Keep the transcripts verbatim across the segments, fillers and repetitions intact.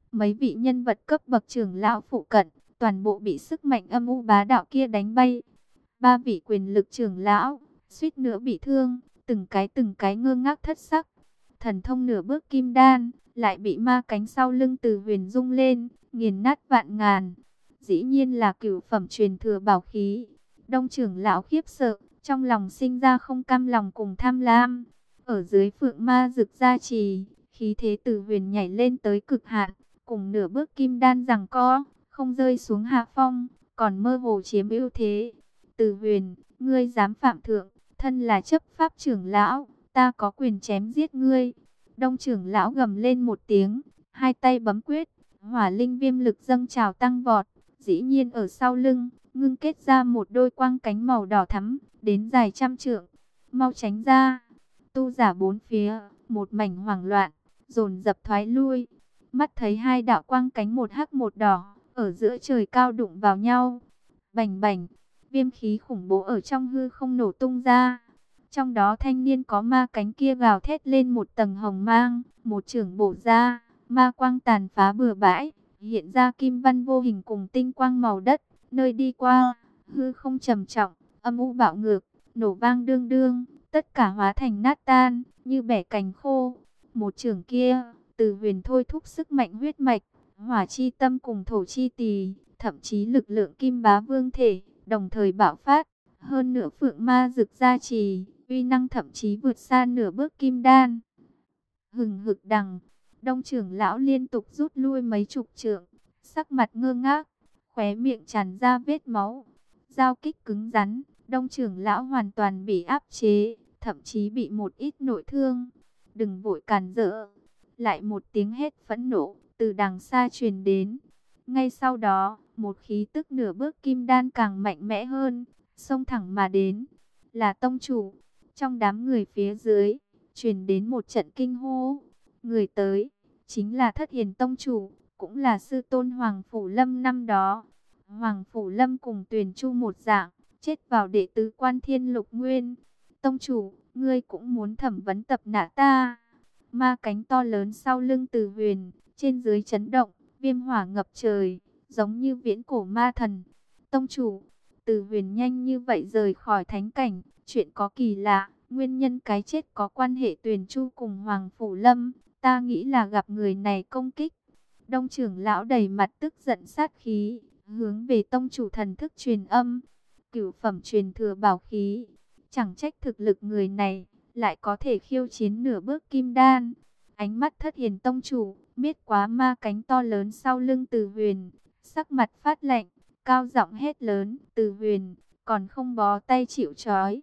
mấy vị nhân vật cấp bậc trưởng lão phụ cận, toàn bộ bị sức mạnh âm u bá đạo kia đánh bay. Ba vị quyền lực trưởng lão, suýt nữa bị thương, từng cái từng cái ngơ ngác thất sắc. Thần thông nửa bước kim đan, lại bị ma cánh sau lưng Từ Huyền rung lên, nghiền nát vạn ngàn. Dĩ nhiên là cửu phẩm truyền thừa bảo khí. Đông trưởng lão khiếp sợ, trong lòng sinh ra không cam lòng cùng tham lam. Ở dưới phượng ma rực gia trì, khí thế Từ Huyền nhảy lên tới cực hạn, cùng nửa bước kim đan giằng co, không rơi xuống hạ phong, còn mơ hồ chiếm ưu thế. Từ Huyền, ngươi dám phạm thượng, thân là chấp pháp trưởng lão, ta có quyền chém giết ngươi. Đông trưởng lão gầm lên một tiếng, hai tay bấm quyết, hỏa linh viêm lực dâng trào tăng vọt, dĩ nhiên ở sau lưng, ngưng kết ra một đôi quang cánh màu đỏ thắm, đến dài trăm trượng. Mau tránh ra! Tu giả bốn phía, một mảnh hoảng loạn, dồn dập thoái lui. Mắt thấy hai đạo quang cánh một hắc một đỏ, ở giữa trời cao đụng vào nhau. Bành bành, viêm khí khủng bố ở trong hư không nổ tung ra. Trong đó thanh niên có ma cánh kia gào thét lên một tầng hồng mang, một chưởng bổ ra, ma quang tàn phá bừa bãi, hiện ra kim văn vô hình cùng tinh quang màu đất, nơi đi qua, hư không trầm trọng, âm u bạo ngược, nổ vang đương đương, tất cả hóa thành nát tan, như bẻ cành khô. Một chưởng kia, Từ Huyền thôi thúc sức mạnh huyết mạch, hỏa chi tâm cùng thổ chi tỳ, thậm chí lực lượng kim bá vương thể, đồng thời bạo phát. Hơn nữa phượng ma rực gia trì, uy năng thậm chí vượt xa nửa bước kim đan. Hừng hực đằng, đông trưởng lão liên tục rút lui mấy chục trượng, sắc mặt ngơ ngác, khóe miệng tràn ra vết máu. Giao kích cứng rắn, đông trưởng lão hoàn toàn bị áp chế, thậm chí bị một ít nội thương. Đừng vội cản rỡ. Lại một tiếng hét phẫn nộ từ đằng xa truyền đến. Ngay sau đó, một khí tức nửa bước kim đan càng mạnh mẽ hơn, xông thẳng mà đến. Là tông chủ. Trong đám người phía dưới, truyền đến một trận kinh hô. Người tới, chính là Thất Hiền tông chủ, cũng là sư tôn Hoàng Phủ Lâm năm đó. Hoàng Phủ Lâm cùng Tuyền Chu một dạng, chết vào đệ tứ Quan Thiên Lục Nguyên. Tông chủ, ngươi cũng muốn thẩm vấn tập nã ta. Ma cánh to lớn sau lưng Từ Huyền, trên dưới chấn động, viêm hỏa ngập trời, giống như viễn cổ ma thần. Tông chủ, Từ Huyền nhanh như vậy rời khỏi thánh cảnh, chuyện có kỳ lạ, nguyên nhân cái chết có quan hệ Tuyền Chu cùng Hoàng Phủ Lâm, ta nghĩ là gặp người này công kích. Đông trưởng lão đầy mặt tức giận sát khí, hướng về tông chủ thần thức truyền âm, cửu phẩm truyền thừa bảo khí, chẳng trách thực lực người này lại có thể khiêu chiến nửa bước kim đan. Ánh mắt Thất Hiền tông chủ miết quá ma cánh to lớn sau lưng Từ Huyền, sắc mặt phát lạnh, cao giọng hét lớn, Từ Huyền, còn không bó tay chịu trói.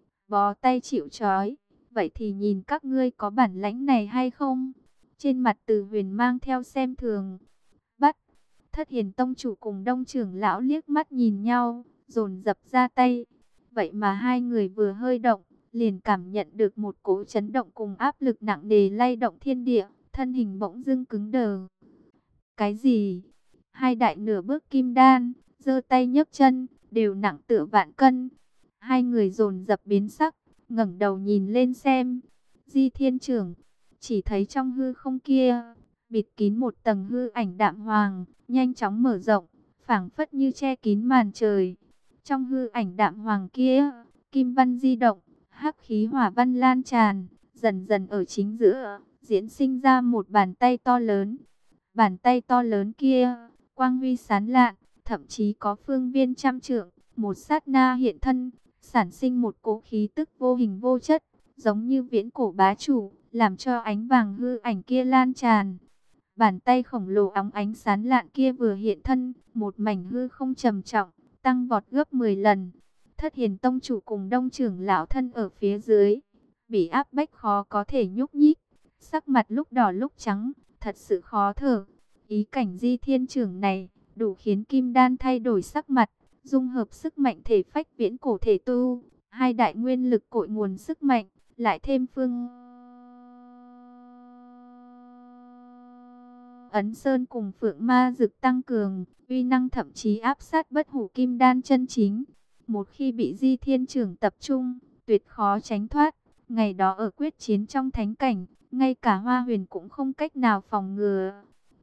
Bó tay chịu trói, vậy thì nhìn các ngươi có bản lãnh này hay không? Trên mặt Từ Huyền mang theo xem thường. Bắt. Thất Hiền tông chủ cùng đông trưởng lão liếc mắt nhìn nhau, dồn dập ra tay. Vậy mà hai người vừa hơi động, liền cảm nhận được một cỗ chấn động cùng áp lực nặng nề lay động thiên địa, thân hình bỗng dưng cứng đờ. Cái gì? Hai đại nửa bước kim đan, giơ tay nhấc chân, đều nặng tựa vạn cân. Hai người dồn dập biến sắc, ngẩng đầu nhìn lên xem. Di Thiên Trưởng, chỉ thấy trong hư không kia, bịt kín một tầng hư ảnh đạm hoàng, nhanh chóng mở rộng, phảng phất như che kín màn trời. Trong hư ảnh đạm hoàng kia, kim văn di động, hắc khí hỏa văn lan tràn, dần dần ở chính giữa, diễn sinh ra một bàn tay to lớn. Bàn tay to lớn kia, quang huy sáng lạn, thậm chí có phương viên trăm trượng, một sát na hiện thân, sản sinh một cỗ khí tức vô hình vô chất, giống như viễn cổ bá chủ, làm cho ánh vàng hư ảnh kia lan tràn. Bàn tay khổng lồ óng ánh sáng lạn kia vừa hiện thân, một mảnh hư không trầm trọng, tăng vọt gấp mười lần. Thất Hiền tông chủ cùng đông trưởng lão thân ở phía dưới, bị áp bách khó có thể nhúc nhích, sắc mặt lúc đỏ lúc trắng, thật sự khó thở. Ý cảnh Di Thiên Trưởng này, đủ khiến Kim Đan thay đổi sắc mặt, dung hợp sức mạnh thể phách viễn cổ thể tu, hai đại nguyên lực cội nguồn sức mạnh, lại thêm phương Ấn Sơn cùng Phượng Ma Dực tăng cường, uy năng thậm chí áp sát bất hủ Kim Đan chân chính. Một khi bị Di Thiên Trưởng tập trung, tuyệt khó tránh thoát. Ngày đó ở quyết chiến trong thánh cảnh, ngay cả Hoa Huyền cũng không cách nào phòng ngừa.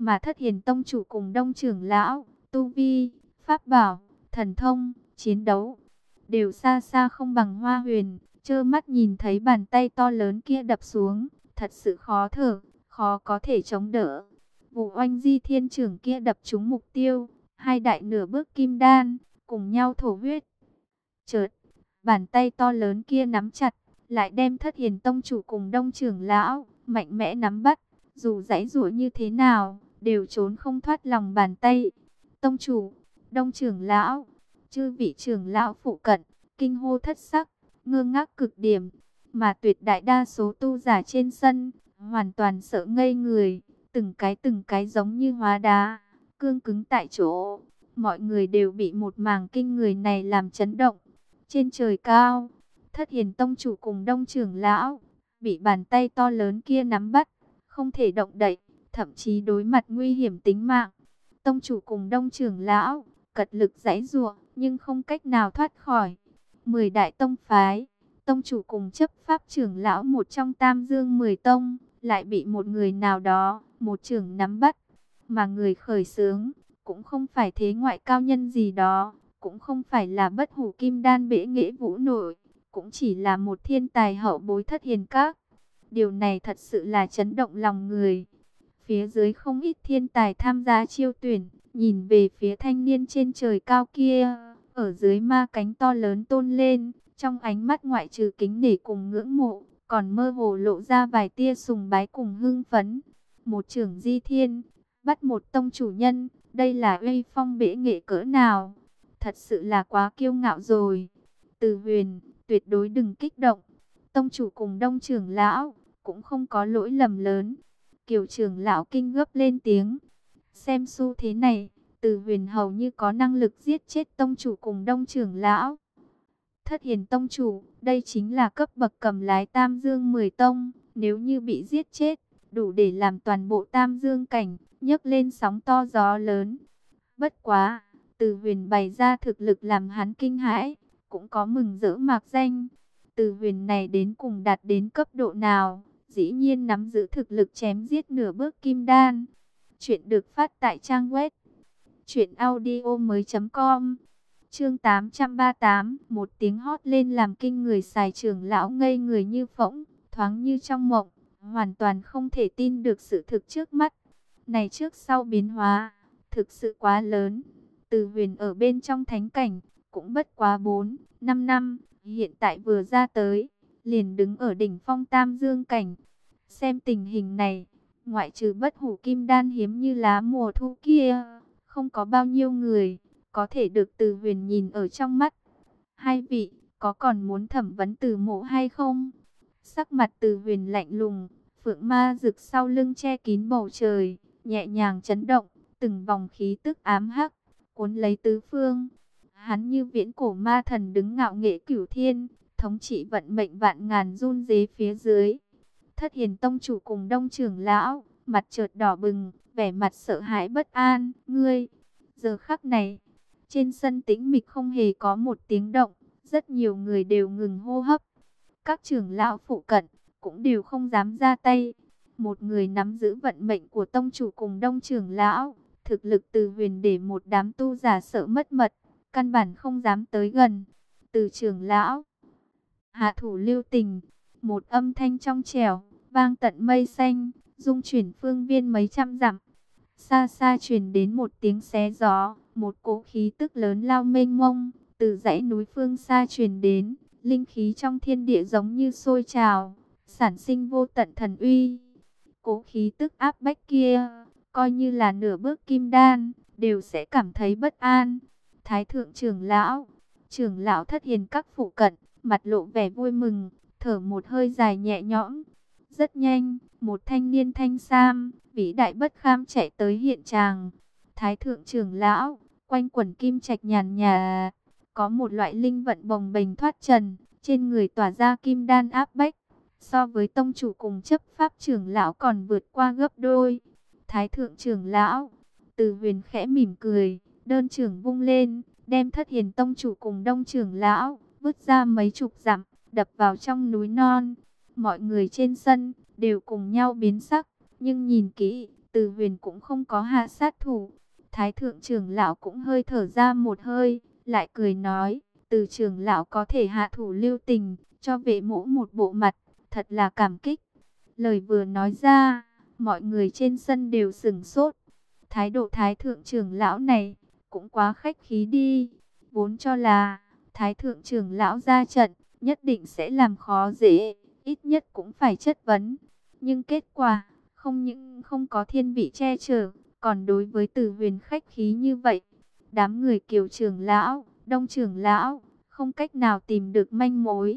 Mà Thất Hiền tông chủ cùng Đông trưởng lão, tu vi, pháp bảo, thần thông, chiến đấu đều xa xa không bằng Hoa Huyền. Trơ mắt nhìn thấy bàn tay to lớn kia đập xuống, thật sự khó thở, khó có thể chống đỡ. Vụ oanh di thiên trưởng kia đập trúng mục tiêu, hai đại nửa bước kim đan, cùng nhau thổ huyết. Chợt, bàn tay to lớn kia nắm chặt, lại đem Thất Hiền tông chủ cùng Đông trưởng lão, mạnh mẽ nắm bắt. Dù giãy giụa như thế nào, đều trốn không thoát lòng bàn tay. Tông chủ, Đông trưởng lão, chư vị trưởng lão phụ cận, kinh hô thất sắc, ngơ ngác cực điểm. Mà tuyệt đại đa số tu giả trên sân, hoàn toàn sợ ngây người, từng cái từng cái giống như hóa đá, cương cứng tại chỗ. Mọi người đều bị một màn kinh người này làm chấn động. Trên trời cao, Thất Hiền tông chủ cùng Đông trưởng lão, bị bàn tay to lớn kia nắm bắt, không thể động đậy, thậm chí đối mặt nguy hiểm tính mạng. Tông chủ cùng Đông trưởng lão, cật lực giãy giụa, nhưng không cách nào thoát khỏi. Mười đại tông phái, tông chủ cùng chấp pháp trưởng lão một trong tam dương mười tông, lại bị một người nào đó, một trưởng nắm bắt. Mà người khởi xướng, cũng không phải thế ngoại cao nhân gì đó, cũng không phải là bất hủ kim đan bể nghệ vũ nội, cũng chỉ là một thiên tài hậu bối Thất Hiền các. Điều này thật sự là chấn động lòng người. Phía dưới không ít thiên tài tham gia chiêu tuyển, nhìn về phía thanh niên trên trời cao kia, ở dưới ma cánh to lớn tôn lên, trong ánh mắt ngoại trừ kính nể cùng ngưỡng mộ, còn mơ hồ lộ ra vài tia sùng bái cùng hưng phấn. Một trưởng di thiên, bắt một tông chủ nhân, đây là uy phong bể nghệ cỡ nào? Thật sự là quá kiêu ngạo rồi. Từ Huyền, tuyệt đối đừng kích động. Tông chủ cùng Đông trưởng lão, cũng không có lỗi lầm lớn. Kiều trưởng lão kinh gấp lên tiếng. Xem xu thế này, Từ Huyền hầu như có năng lực giết chết tông chủ cùng Đông trưởng lão. Thất Hiền tông chủ, đây chính là cấp bậc cầm lái tam dương mười tông. Nếu như bị giết chết, đủ để làm toàn bộ tam dương cảnh, nhấc lên sóng to gió lớn. Bất quá, Từ Huyền bày ra thực lực làm hắn kinh hãi, cũng có mừng rỡ mạc danh. Từ Huyền này đến cùng đạt đến cấp độ nào, dĩ nhiên nắm giữ thực lực chém giết nửa bước kim đan. Chuyện được phát tại trang web truyện audio mới chấm com. Chương tám trăm ba mươi tám, một tiếng hót lên làm kinh người xài trưởng lão ngây người như phỗng, thoáng như trong mộng, hoàn toàn không thể tin được sự thực trước mắt. Này trước sau biến hóa, thực sự quá lớn. Từ Huyền ở bên trong thánh cảnh, cũng bất quá bốn, năm năm, hiện tại vừa ra tới, liền đứng ở đỉnh phong tam dương cảnh. Xem tình hình này, ngoại trừ bất hủ kim đan hiếm như lá mùa thu kia, không có bao nhiêu người có thể được Từ Huyền nhìn ở trong mắt. Hai vị, có còn muốn thẩm vấn Từ Mộ hay không? Sắc mặt Từ Huyền lạnh lùng, phượng ma rực sau lưng che kín bầu trời, nhẹ nhàng chấn động, từng vòng khí tức ám hắc, cuốn lấy tứ phương. Hắn như viễn cổ ma thần đứng ngạo nghệ cửu thiên, thống trị vận mệnh vạn ngàn run rế phía dưới. Thất Hiền tông chủ cùng Đông trưởng lão, mặt chợt đỏ bừng, vẻ mặt sợ hãi bất an. Ngươi, giờ khắc này, trên sân tĩnh mịch không hề có một tiếng động, rất nhiều người đều ngừng hô hấp. Các trưởng lão phụ cận, cũng đều không dám ra tay. Một người nắm giữ vận mệnh của tông chủ cùng Đông trưởng lão, thực lực Từ Huyền để một đám tu giả sợ mất mật, căn bản không dám tới gần. Từ trưởng lão, hạ thủ lưu tình. Một âm thanh trong trẻo, vang tận mây xanh, rung chuyển phương viên mấy trăm dặm. Xa xa truyền đến một tiếng xé gió, một cỗ khí tức lớn lao mênh mông, từ dãy núi phương xa truyền đến, linh khí trong thiên địa giống như sôi trào, sản sinh vô tận thần uy. Cỗ khí tức áp bách kia, coi như là nửa bước kim đan, đều sẽ cảm thấy bất an. Thái thượng trưởng lão, trưởng lão Thất Hiền các phụ cận, mặt lộ vẻ vui mừng, thở một hơi dài nhẹ nhõm. Rất nhanh, một thanh niên thanh sam, vĩ đại bất kham chạy tới hiện tràng. Thái thượng trưởng lão, quanh quẩn kim trạch nhàn nhà, có một loại linh vận bồng bềnh thoát trần, trên người tỏa ra kim đan áp bách, so với tông chủ cùng chấp pháp trưởng lão còn vượt qua gấp đôi. Thái thượng trưởng lão, Từ Huyền khẽ mỉm cười, đơn trưởng vung lên, đem Thất Hiền tông chủ cùng Đông trưởng lão vứt ra mấy chục dặm, đập vào trong núi non. Mọi người trên sân đều cùng nhau biến sắc, nhưng nhìn kỹ, Từ Huyền cũng không có hạ sát thủ. Thái thượng trưởng lão cũng hơi thở ra một hơi, lại cười nói, Từ trưởng lão có thể hạ thủ lưu tình, cho vệ mỗ một bộ mặt, thật là cảm kích. Lời vừa nói ra, mọi người trên sân đều sửng sốt. Thái độ thái thượng trưởng lão này cũng quá khách khí đi. Vốn cho là thái thượng trưởng lão ra trận, nhất định sẽ làm khó dễ, ít nhất cũng phải chất vấn. Nhưng kết quả, không những không có thiên vị che chở, còn đối với Từ Huyền khách khí như vậy. Đám người Kiều trưởng lão, Đông trưởng lão, không cách nào tìm được manh mối.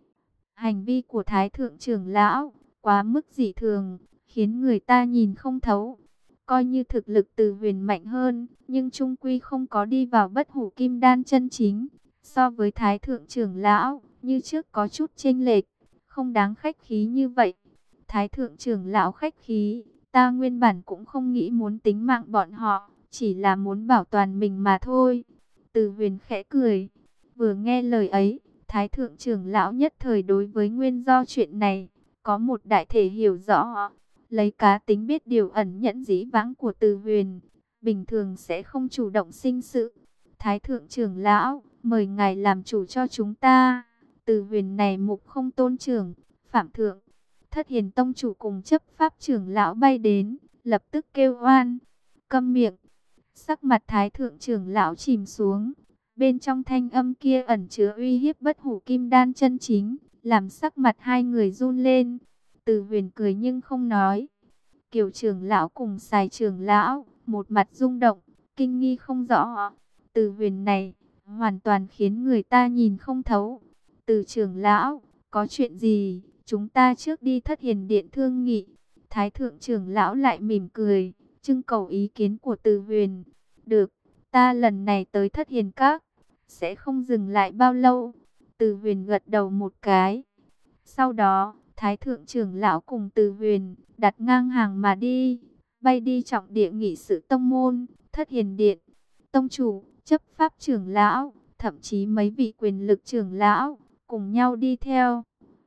Hành vi của thái thượng trưởng lão, quá mức dị thường, khiến người ta nhìn không thấu. Coi như thực lực Từ Huyền mạnh hơn, nhưng trung quy không có đi vào bất hủ kim đan chân chính. So với thái thượng trưởng lão, như trước có chút chênh lệch, không đáng khách khí như vậy. Thái thượng trưởng lão khách khí, ta nguyên bản cũng không nghĩ muốn tính mạng bọn họ, chỉ là muốn bảo toàn mình mà thôi. Từ Huyền khẽ cười, vừa nghe lời ấy, thái thượng trưởng lão nhất thời đối với nguyên do chuyện này, có một đại thể hiểu rõ. Lấy cá tính biết điều ẩn nhẫn dĩ vãng của Từ Huyền, bình thường sẽ không chủ động sinh sự. Thái thượng trưởng lão, mời ngài làm chủ cho chúng ta. Từ Huyền này mục không tôn trưởng, phạm thượng. Thất Hiền tông chủ cùng chấp pháp trưởng lão bay đến, lập tức kêu oan. Câm miệng. Sắc mặt thái thượng trưởng lão chìm xuống. Bên trong thanh âm kia ẩn chứa uy hiếp bất hủ kim đan chân chính, làm sắc mặt hai người run lên. Từ Huyền cười nhưng không nói. Kiều trưởng lão cùng Sài trưởng lão, một mặt rung động, kinh nghi không rõ. Từ Huyền này, hoàn toàn khiến người ta nhìn không thấu. Từ trưởng lão, có chuyện gì, chúng ta trước đi Thất Hiền điện thương nghị. Thái thượng trưởng lão lại mỉm cười, trưng cầu ý kiến của Từ Huyền. Được, ta lần này tới Thất Hiền các, sẽ không dừng lại bao lâu. Từ Huyền gật đầu một cái. Sau đó, Thái thượng trưởng lão cùng Từ Huyền đặt ngang hàng mà đi, bay đi trọng địa nghị sự tông môn, Thất Hiền điện. Tông chủ, chấp pháp trưởng lão, thậm chí mấy vị quyền lực trưởng lão cùng nhau đi theo.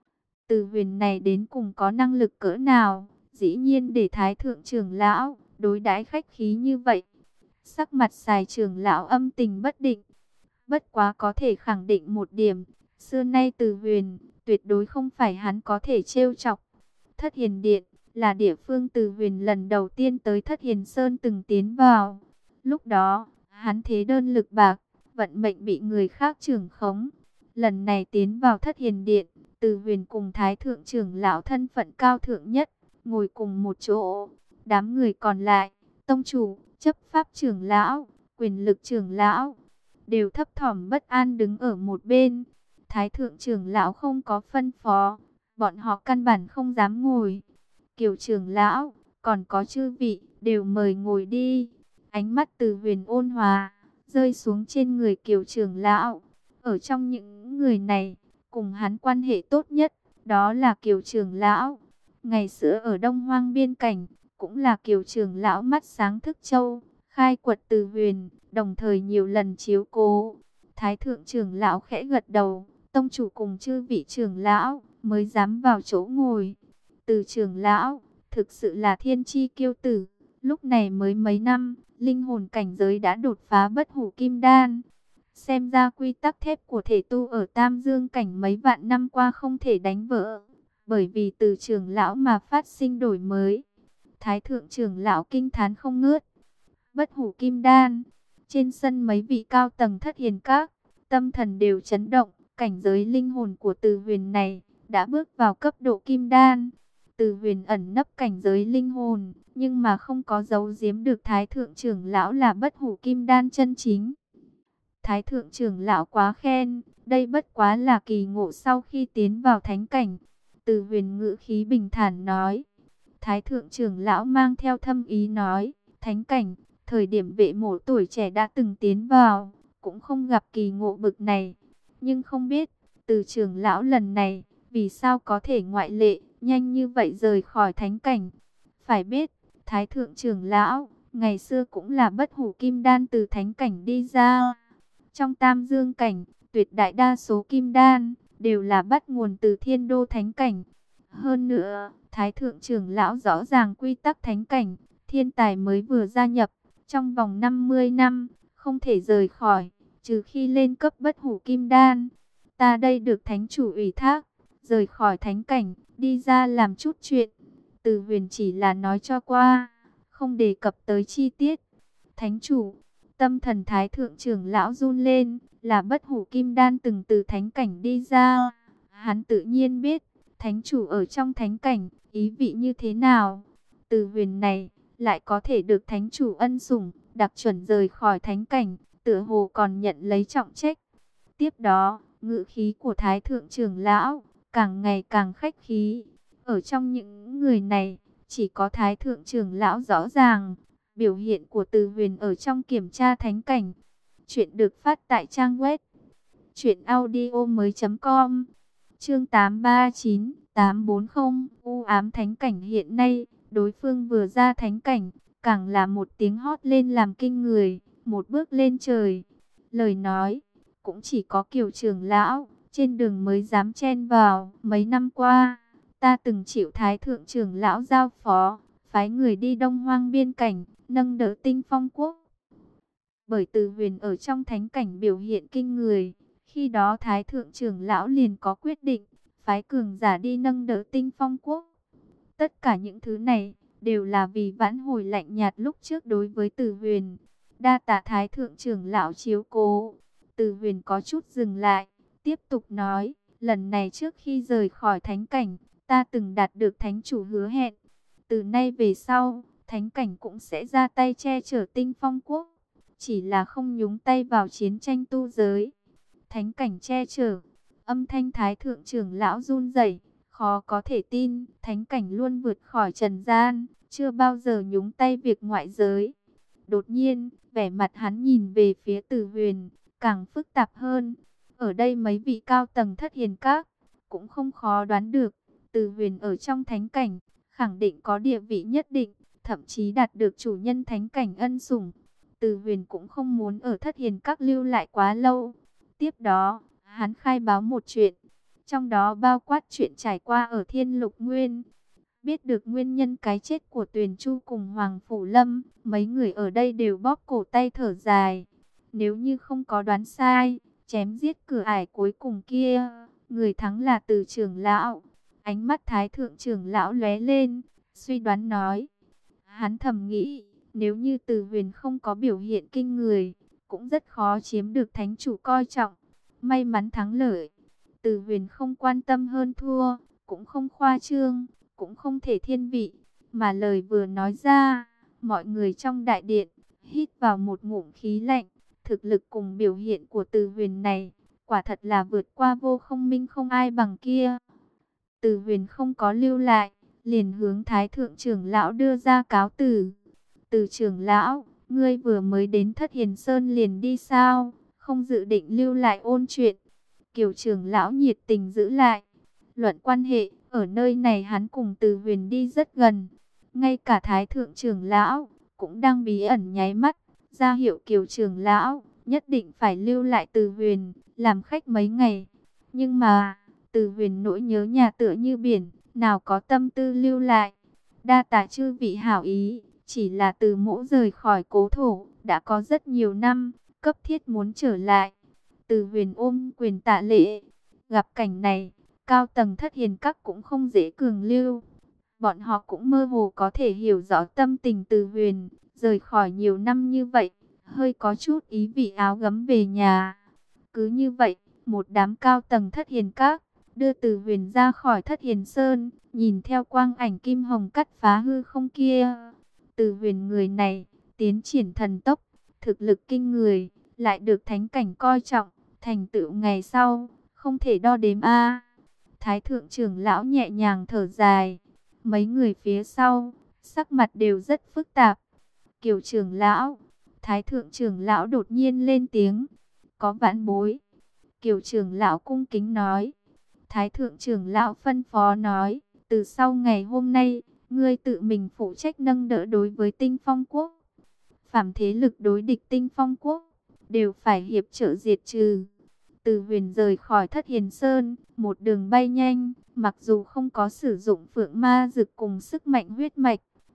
Từ Huyền này đến cùng có năng lực cỡ nào, dĩ nhiên để Thái thượng trưởng lão đối đãi khách khí như vậy. Sắc mặt Sài trưởng lão âm tình bất định. Bất quá có thể khẳng định một điểm, xưa nay Từ Huyền tuyệt đối không phải hắn có thể trêu chọc. Thất Hiền điện là địa phương Từ Huyền lần đầu tiên tới Thất Hiền Sơn từng tiến vào. Lúc đó, hắn thế đơn lực bạc, vận mệnh bị người khác trưởng khống. Lần này tiến vào Thất Hiền điện, Từ Huyền cùng Thái thượng trưởng lão thân phận cao thượng nhất, ngồi cùng một chỗ. Đám người còn lại, tông chủ, chấp pháp trưởng lão, quyền lực trưởng lão, đều thấp thỏm bất an đứng ở một bên. Thái thượng trưởng lão không có phân phó, bọn họ căn bản không dám ngồi. Kiều trưởng lão, còn có chư vị, đều mời ngồi đi. Ánh mắt Từ Huyền ôn hòa, rơi xuống trên người Kiều trưởng lão. Ở trong những người này, cùng hắn quan hệ tốt nhất, đó là Kiều trưởng lão. Ngày xưa ở Đông Hoang biên cảnh, cũng là Kiều trưởng lão mắt sáng thức châu, khai quật Từ Huyền, đồng thời nhiều lần chiếu cố. Thái thượng trưởng lão khẽ gật đầu, tông chủ cùng chư vị trưởng lão mới dám vào chỗ ngồi. Từ trưởng lão, thực sự là thiên chi kiêu tử, lúc này mới mấy năm, linh hồn cảnh giới đã đột phá bất hủ kim đan. Xem ra quy tắc thép của thể tu ở Tam Dương cảnh mấy vạn năm qua không thể đánh vỡ, bởi vì từ trưởng lão mà phát sinh đổi mới. Thái thượng trưởng lão kinh thán không ngớt. Bất hủ kim đan, trên sân mấy vị cao tầng Thất Hiền các, tâm thần đều chấn động. Cảnh giới linh hồn của Từ Huyền này đã bước vào cấp độ kim đan. Từ Huyền ẩn nấp cảnh giới linh hồn, nhưng mà không có giấu giếm được Thái thượng trưởng lão là bất hủ kim đan chân chính. Thái thượng trưởng lão quá khen, đây bất quá là kỳ ngộ sau khi tiến vào thánh cảnh. Từ Huyền ngữ khí bình thản nói. Thái thượng trưởng lão mang theo thâm ý nói, thánh cảnh, thời điểm vệ mổ tuổi trẻ đã từng tiến vào, cũng không gặp kỳ ngộ bực này. Nhưng không biết, từ trưởng lão lần này, vì sao có thể ngoại lệ, nhanh như vậy rời khỏi thánh cảnh. Phải biết, Thái thượng trưởng lão, ngày xưa cũng là bất hủ kim đan từ thánh cảnh đi ra. Trong Tam Dương cảnh, tuyệt đại đa số kim đan, đều là bắt nguồn từ thiên đô thánh cảnh. Hơn nữa, Thái thượng trưởng lão rõ ràng quy tắc thánh cảnh, Thiên tài mới vừa gia nhập, trong vòng năm mươi năm, không thể rời khỏi, trừ khi lên cấp bất hủ kim đan. Ta đây được thánh chủ ủy thác, rời khỏi thánh cảnh, đi ra làm chút chuyện. Từ Huyền chỉ là nói cho qua, không đề cập tới chi tiết. Thánh chủ, tâm thần thái thượng trưởng lão run lên, là bất hủ kim đan từng từ thánh cảnh đi ra. Hắn tự nhiên biết, thánh chủ ở trong thánh cảnh, ý vị như thế nào. Từ Huyền này, lại có thể được thánh chủ ân sủng, đặc chuẩn rời khỏi thánh cảnh, tựa hồ còn nhận lấy trọng trách. Tiếp đó, ngữ khí của thái thượng trưởng lão, càng ngày càng khách khí. Ở trong những người này, chỉ có thái thượng trưởng lão rõ ràng, biểu hiện của Từ Huyền ở trong kiểm tra thánh cảnh. Chuyện được phát tại trang web truyện audio mới chấm com. Chương tám ba chín tám bốn không. U ám thánh cảnh hiện nay, đối phương vừa ra thánh cảnh, càng là một tiếng hót lên làm kinh người, một bước lên trời. Lời nói, cũng chỉ có Kiều trưởng lão, trên đường mới dám chen vào. Mấy năm qua, ta từng chịu thái thượng trưởng lão giao phó, phái người đi Đông Hoang biên cảnh, nâng đỡ Tinh Phong quốc. Bởi Từ Huyền ở trong thánh cảnh biểu hiện kinh người, khi đó thái thượng trưởng lão liền có quyết định, phái cường giả đi nâng đỡ Tinh Phong quốc. Tất cả những thứ này, đều là vì vãn hồi lạnh nhạt lúc trước đối với Từ Huyền. Đa tạ thái thượng trưởng lão chiếu cố. Từ Huyền có chút dừng lại, tiếp tục nói, lần này trước khi rời khỏi thánh cảnh, ta từng đạt được thánh chủ hứa hẹn. Từ nay về sau, thánh cảnh cũng sẽ ra tay che chở Tinh Phong quốc, chỉ là không nhúng tay vào chiến tranh tu giới. Thánh cảnh che chở, âm thanh thái thượng trưởng lão run rẩy, khó có thể tin, thánh cảnh luôn vượt khỏi trần gian, chưa bao giờ nhúng tay việc ngoại giới. Đột nhiên, vẻ mặt hắn nhìn về phía Từ Huyền, càng phức tạp hơn. Ở đây mấy vị cao tầng thất hiền các, cũng không khó đoán được, Từ Huyền ở trong thánh cảnh, khẳng định có địa vị nhất định, thậm chí đạt được chủ nhân thánh cảnh ân sủng. Từ Huyền cũng không muốn ở thất hiền các lưu lại quá lâu. Tiếp đó, hắn khai báo một chuyện, trong đó bao quát chuyện trải qua ở Thiên Lục Nguyên. Biết được nguyên nhân cái chết của Tuyền Chu cùng Hoàng Phủ Lâm, mấy người ở đây đều bóp cổ tay thở dài. Nếu như không có đoán sai, chém giết cửa ải cuối cùng kia, người thắng là Từ trưởng lão. Ánh mắt thái thượng trưởng lão lóe lên, suy đoán nói. Hắn thầm nghĩ, nếu như Từ Huyền không có biểu hiện kinh người, cũng rất khó chiếm được thánh chủ coi trọng. May mắn thắng lợi, Từ Huyền không quan tâm hơn thua, cũng không khoa trương, cũng không thể thiên vị, mà lời vừa nói ra, mọi người trong đại điện hít vào một ngụm khí lạnh. Thực lực cùng biểu hiện của Từ Huyền này, quả thật là vượt qua Vô Không Minh không ai bằng kia. Từ Huyền không có lưu lại, liền hướng thái thượng trưởng lão đưa ra cáo từ. Từ trưởng lão, ngươi vừa mới đến Thất Hiền Sơn liền đi sao, không dự định lưu lại ôn chuyện. Kiều trưởng lão nhiệt tình giữ lại. Luận quan hệ, ở nơi này hắn cùng Từ Huyền đi rất gần. Ngay cả thái thượng trưởng lão, cũng đang bí ẩn nháy mắt, ra hiệu Kiều trưởng lão, nhất định phải lưu lại Từ Huyền, làm khách mấy ngày. Nhưng mà, Từ Huyền nỗi nhớ nhà tựa như biển, nào có tâm tư lưu lại. Đa tạ chư vị hảo ý, chỉ là Từ mỗ rời khỏi cố thổ, đã có rất nhiều năm, cấp thiết muốn trở lại. Từ Huyền ôm quyền tạ lễ. Gặp cảnh này, cao tầng thất hiền các cũng không dễ cường lưu. Bọn họ cũng mơ hồ có thể hiểu rõ tâm tình Từ Huyền, rời khỏi nhiều năm như vậy, hơi có chút ý vị áo gấm về nhà. Cứ như vậy, một đám cao tầng thất hiền các, đưa Từ Huyền ra khỏi Thất Hiền Sơn, nhìn theo quang ảnh kim hồng cắt phá hư không kia. Từ Huyền người này, tiến triển thần tốc, thực lực kinh người, lại được thánh cảnh coi trọng, thành tựu ngày sau, không thể đo đếm a. Thái thượng trưởng lão nhẹ nhàng thở dài, mấy người phía sau, sắc mặt đều rất phức tạp. Kiều trưởng lão, thái thượng trưởng lão đột nhiên lên tiếng, có vãn bối. Kiều trưởng lão cung kính nói. Thái thượng trưởng lão phân phó nói, từ sau ngày hôm nay, ngươi tự mình phụ trách nâng đỡ đối với Tinh Phong quốc. Phàm thế lực đối địch Tinh Phong quốc, đều phải hiệp trợ diệt trừ. Từ Huyền rời khỏi Thất Hiền Sơn, một đường bay nhanh, mặc dù không có sử dụng phượng ma dực cùng sức mạnh huyết mạch,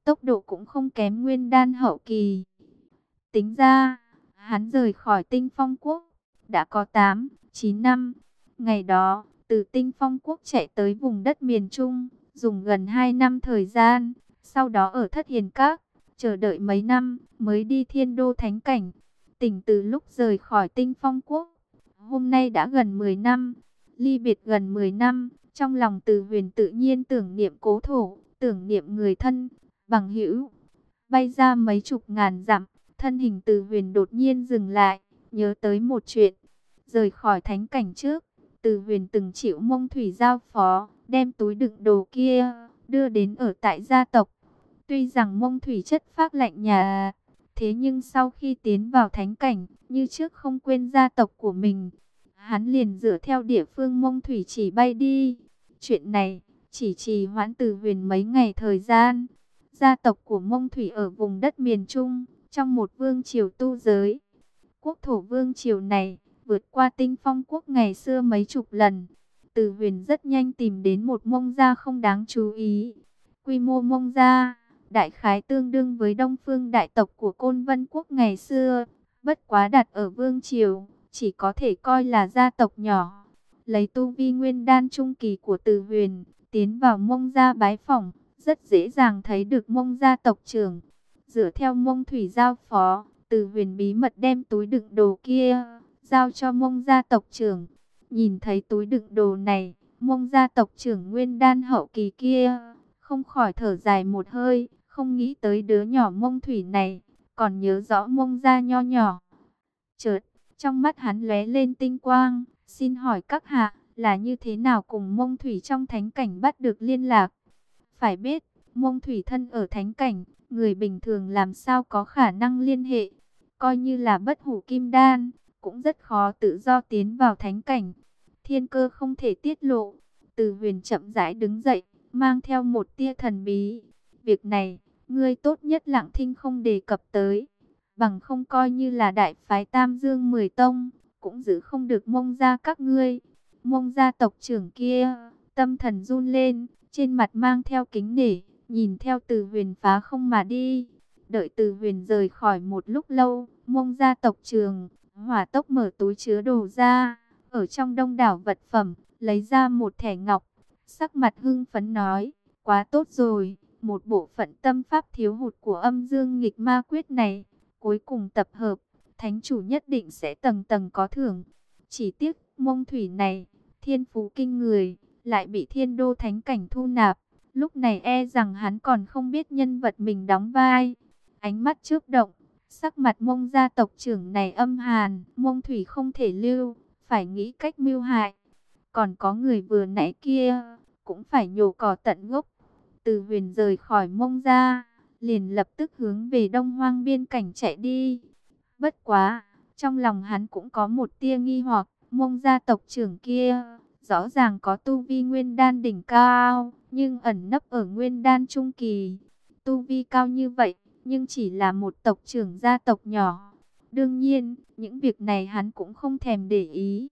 tốc độ cũng không kém nguyên đan hậu kỳ. Tính ra, hắn rời khỏi Tinh Phong Quốc đã có tám, chín năm. Ngày đó, từ Tinh Phong Quốc chạy tới vùng đất miền Trung, dùng gần hai năm thời gian. Sau đó ở Thất Hiền Các, chờ đợi mấy năm mới đi Thiên Đô Thánh Cảnh. Tỉnh từ lúc rời khỏi Tinh Phong Quốc, hôm nay đã gần mười năm. Ly biệt gần mười năm, trong lòng Từ Huyền tự nhiên tưởng niệm cố thổ, tưởng niệm người thân, bằng hữu. Bay ra mấy chục ngàn dặm, thân hình Từ Huyền đột nhiên dừng lại, nhớ tới một chuyện. Rời khỏi thánh cảnh trước, Từ Huyền từng chịu Mông Thủy giao phó, đem túi đựng đồ kia đưa đến ở tại gia tộc. Tuy rằng Mông Thủy chất phác lạnh nhà, thế nhưng sau khi tiến vào thánh cảnh, như trước không quên gia tộc của mình. Hắn liền dựa theo địa phương Mông Thủy chỉ bay đi. Chuyện này chỉ trì hoãn Từ Huyền mấy ngày thời gian. Gia tộc của Mông Thủy ở vùng đất miền Trung, trong một vương triều tu giới. Quốc thổ vương triều này vượt qua Tinh Phong Quốc ngày xưa mấy chục lần. Từ Huyền rất nhanh tìm đến một Mông gia không đáng chú ý. Quy mô Mông gia đại khái tương đương với Đông Phương đại tộc của Côn Vân Quốc ngày xưa, bất quá đặt ở vương triều, chỉ có thể coi là gia tộc nhỏ. Lấy tu vi nguyên đan trung kỳ của Từ Huyền, tiến vào Mông gia bái phỏng, rất dễ dàng thấy được Mông gia tộc trưởng. Dựa theo Mông Thủy giao phó, Từ Huyền bí mật đem túi đựng đồ kia giao cho Mông gia tộc trưởng. Nhìn thấy túi đựng đồ này, Mông gia tộc trưởng nguyên đan hậu kỳ kia không khỏi thở dài một hơi, không nghĩ tới đứa nhỏ Mông Thủy này còn nhớ rõ Mông gia nho nhỏ. Chợt, trong mắt hắn lóe lên tinh quang, xin hỏi các hạ, là như thế nào cùng Mông Thủy trong thánh cảnh bắt được liên lạc? Phải biết, Mông Thủy thân ở thánh cảnh, người bình thường làm sao có khả năng liên hệ, coi như là bất hủ kim đan, cũng rất khó tự do tiến vào thánh cảnh. Thiên cơ không thể tiết lộ. Từ Huyền chậm rãi đứng dậy, mang theo một tia thần bí. Việc này, ngươi tốt nhất lặng thinh không đề cập tới, bằng không coi như là đại phái Tam Dương Mười Tông, cũng giữ không được Mông gia các ngươi. Mông gia tộc trưởng kia, tâm thần run lên, trên mặt mang theo kính nể, nhìn theo Từ Huyền phá không mà đi. Đợi Từ Huyền rời khỏi một lúc lâu, Mông gia tộc trưởng hỏa tốc mở túi chứa đồ ra, ở trong đông đảo vật phẩm, lấy ra một thẻ ngọc, sắc mặt hưng phấn nói, quá tốt rồi, một bộ phận tâm pháp thiếu hụt của Âm Dương Nghịch Ma Quyết này, cuối cùng tập hợp, thánh chủ nhất định sẽ tầng tầng có thưởng. Chỉ tiếc, Mông Thủy này, thiên phú kinh người, lại bị Thiên Đô Thánh Cảnh thu nạp, lúc này e rằng hắn còn không biết nhân vật mình đóng vai. Ánh mắt chớp động, sắc mặt Mông gia tộc trưởng này âm hàn, Mông Thủy không thể lưu, phải nghĩ cách mưu hại. Còn có người vừa nãy kia, cũng phải nhổ cỏ tận gốc. Từ Huyền rời khỏi Mông gia, liền lập tức hướng về Đông Hoang biên cảnh chạy đi. Bất quá, trong lòng hắn cũng có một tia nghi hoặc, Mông gia tộc trưởng kia, rõ ràng có tu vi nguyên đan đỉnh cao, nhưng ẩn nấp ở nguyên đan trung kỳ. Tu vi cao như vậy, nhưng chỉ là một tộc trưởng gia tộc nhỏ. Đương nhiên, những việc này hắn cũng không thèm để ý.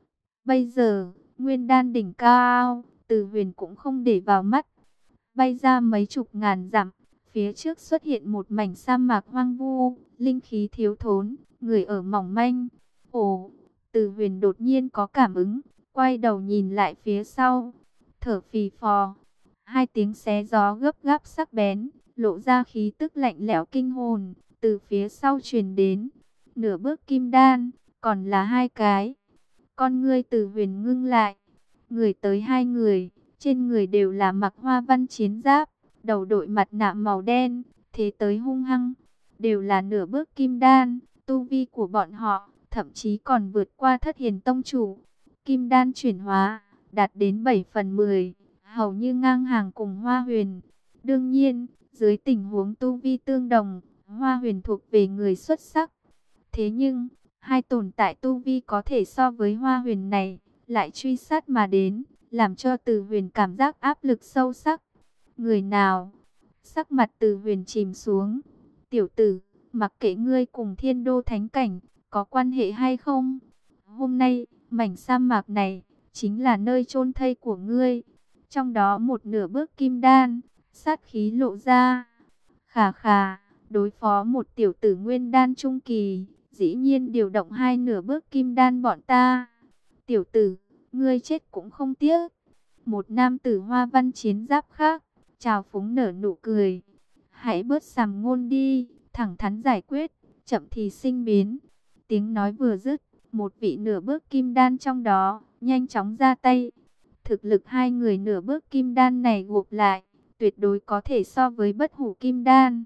Bây giờ, nguyên đan đỉnh cao, Từ Huyền cũng không để vào mắt. Bay ra mấy chục ngàn dặm, phía trước xuất hiện một mảnh sa mạc hoang vu, linh khí thiếu thốn, người ở mỏng manh. Ồ, Từ Huyền đột nhiên có cảm ứng, quay đầu nhìn lại phía sau, thở phì phò. Hai tiếng xé gió gấp gáp sắc bén, lộ ra khí tức lạnh lẽo kinh hồn, từ phía sau truyền đến. Nửa bước kim đan, còn là hai cái. Con ngươi Từ Huyền ngưng lại, người tới hai người, trên người đều là mặc hoa văn chiến giáp, đầu đội mặt nạ màu đen, thế tới hung hăng, đều là nửa bước kim đan. Tu vi của bọn họ, thậm chí còn vượt qua Thất Hiền Tông chủ. Kim đan chuyển hóa, đạt đến bảy phần mười, hầu như ngang hàng cùng Hoa Huyền. Đương nhiên, dưới tình huống tu vi tương đồng, Hoa Huyền thuộc về người xuất sắc. Thế nhưng, hai tồn tại tu vi có thể so với Hoa Huyền này, lại truy sát mà đến, làm cho Từ Huyền cảm giác áp lực sâu sắc. Người nào? Sắc mặt Từ Huyền chìm xuống. Tiểu tử, mặc kệ ngươi cùng Thiên Đô Thánh Cảnh có quan hệ hay không, hôm nay, mảnh sa mạc này chính là nơi chôn thây của ngươi. Trong đó một nửa bước kim đan, sát khí lộ ra. Khà khà, đối phó một tiểu tử nguyên đan trung kỳ, dĩ nhiên điều động hai nửa bước kim đan bọn ta. Tiểu tử, ngươi chết cũng không tiếc. Một nam tử hoa văn chiến giáp khác, trào phúng nở nụ cười. Hãy bớt sàm ngôn đi, thẳng thắn giải quyết, chậm thì sinh biến. Tiếng nói vừa dứt, một vị nửa bước kim đan trong đó, nhanh chóng ra tay. Thực lực hai người nửa bước kim đan này gộp lại, tuyệt đối có thể so với bất hủ kim đan.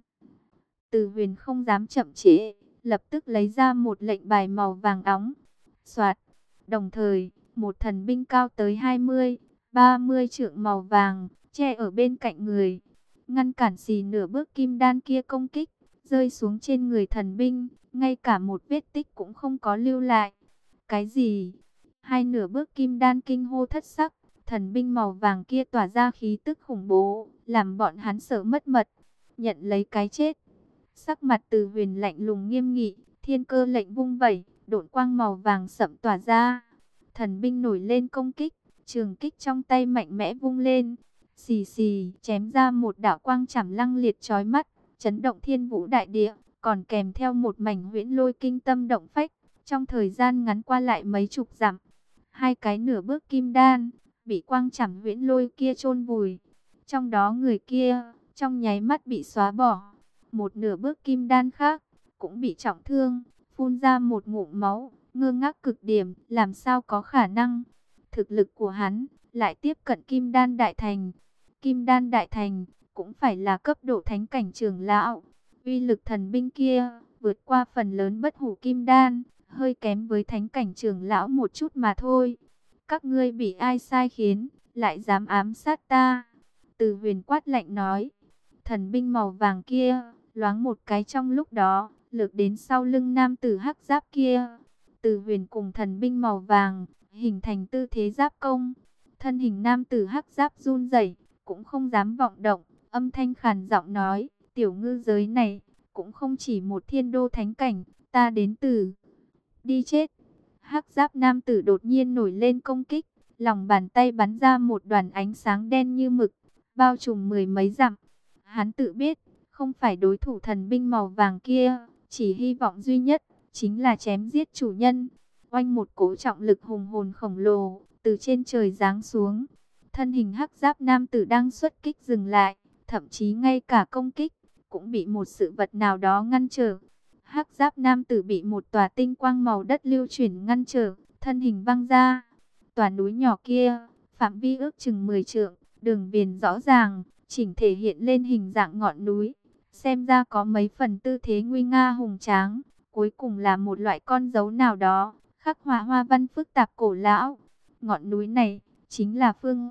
Từ Huyền không dám chậm trễ, lập tức lấy ra một lệnh bài màu vàng óng. Soạt, đồng thời, một thần binh cao tới hai mươi, ba mươi trượng màu vàng, che ở bên cạnh người. Ngăn cản xì nửa bước kim đan kia công kích, rơi xuống trên người thần binh, ngay cả một vết tích cũng không có lưu lại. Cái gì? Hai nửa bước kim đan kinh hô thất sắc, thần binh màu vàng kia tỏa ra khí tức khủng bố, làm bọn hắn sợ mất mật, nhận lấy cái chết. Sắc mặt Từ Huyền lạnh lùng nghiêm nghị, thiên cơ lệnh vung vẩy, độn quang màu vàng sậm tỏa ra. Thần binh nổi lên công kích, trường kích trong tay mạnh mẽ vung lên, xì xì chém ra một đạo quang chảm lăng liệt chói mắt, chấn động thiên vũ đại địa, còn kèm theo một mảnh huyễn lôi kinh tâm động phách, trong thời gian ngắn qua lại mấy chục dặm. Hai cái nửa bước kim đan bị quang chảm huyễn lôi kia chôn vùi, trong đó người kia trong nháy mắt bị xóa bỏ. Một nửa bước kim đan khác cũng bị trọng thương, phun ra một ngụm máu, ngơ ngác cực điểm, làm sao có khả năng? Thực lực của hắn lại tiếp cận kim đan đại thành. Kim đan đại thành cũng phải là cấp độ thánh cảnh trưởng lão. Uy lực thần binh kia vượt qua phần lớn bất hủ kim đan, hơi kém với thánh cảnh trưởng lão một chút mà thôi. Các ngươi bị ai sai khiến, lại dám ám sát ta? Từ Huyền quát lạnh nói. Thần binh màu vàng kia loáng một cái trong lúc đó, lược đến sau lưng nam tử hắc giáp kia. Từ Huyền cùng thần binh màu vàng hình thành tư thế giáp công. Thân hình nam tử hắc giáp run rẩy, cũng không dám vọng động, âm thanh khàn giọng nói: tiểu ngư giới này cũng không chỉ một thiên đô thánh cảnh, ta đến từ đi chết. Hắc giáp nam tử đột nhiên nổi lên công kích, lòng bàn tay bắn ra một đoàn ánh sáng đen như mực, bao trùm mười mấy dặm. Hắn tự biết không phải đối thủ thần binh màu vàng kia, chỉ hy vọng duy nhất chính là chém giết chủ nhân. Oanh, một cỗ trọng lực hùng hồn khổng lồ từ trên trời giáng xuống. Thân hình hắc giáp nam tử đang xuất kích dừng lại, thậm chí ngay cả công kích cũng bị một sự vật nào đó ngăn trở. Hắc giáp nam tử bị một tòa tinh quang màu đất lưu chuyển ngăn trở, thân hình văng ra. Tòa núi nhỏ kia, phạm vi ước chừng mười trượng, đường viền rõ ràng, chỉnh thể hiện lên hình dạng ngọn núi. Xem ra có mấy phần tư thế nguy nga hùng tráng, cuối cùng là một loại con dấu nào đó, khắc họa hoa văn phức tạp cổ lão. Ngọn núi này chính là Phương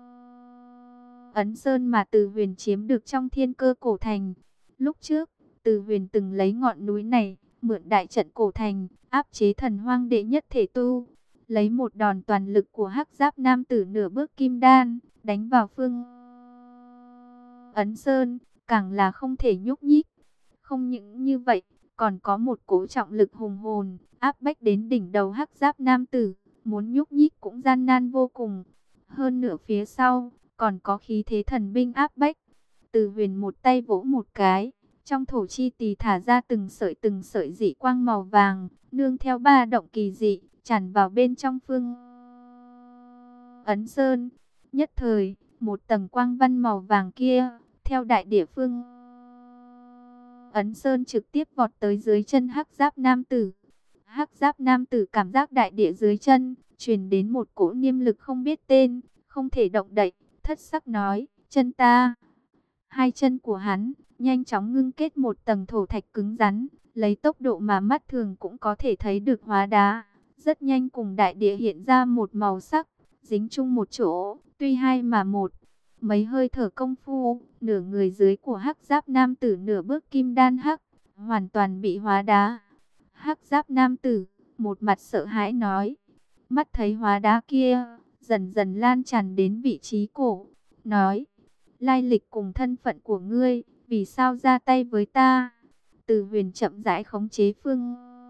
Ấn Sơn mà Từ Huyền chiếm được trong Thiên Cơ cổ thành. Lúc trước, Từ Huyền từng lấy ngọn núi này mượn đại trận cổ thành, áp chế thần hoang đệ nhất thể tu, lấy một đòn toàn lực của hắc giáp nam tử nửa bước kim đan, đánh vào Phương Ấn Sơn, càng là không thể nhúc nhích. Không những như vậy, còn có một cỗ trọng lực hùng hồn áp bách đến đỉnh đầu hắc giáp nam tử, muốn nhúc nhích cũng gian nan vô cùng. Hơn nửa phía sau còn có khí thế thần binh áp bách. Từ Huyền một tay vỗ một cái, trong thổ chi tỳ thả ra từng sợi từng sợi dị quang màu vàng, nương theo ba động kỳ dị, tràn vào bên trong Phương Ấn Sơn. Nhất thời, một tầng quang văn màu vàng kia, theo đại địa Phương Ấn Sơn trực tiếp vọt tới dưới chân hắc giáp nam tử. Hắc giáp nam tử cảm giác đại địa dưới chân truyền đến một cỗ niêm lực không biết tên, không thể động đậy, thất sắc nói: chân ta. Hai chân của hắn nhanh chóng ngưng kết một tầng thổ thạch cứng rắn, lấy tốc độ mà mắt thường cũng có thể thấy được hóa đá, rất nhanh cùng đại địa hiện ra một màu sắc, dính chung một chỗ, tuy hai mà một. Mấy hơi thở công phu, nửa người dưới của hắc giáp nam tử nửa bước kim đan hắc, hoàn toàn bị hóa đá. Hắc giáp nam tử, một mặt sợ hãi nói, mắt thấy hóa đá kia, dần dần lan tràn đến vị trí cổ, nói: lai lịch cùng thân phận của ngươi, vì sao ra tay với ta? Từ Huyền chậm rãi khống chế Phương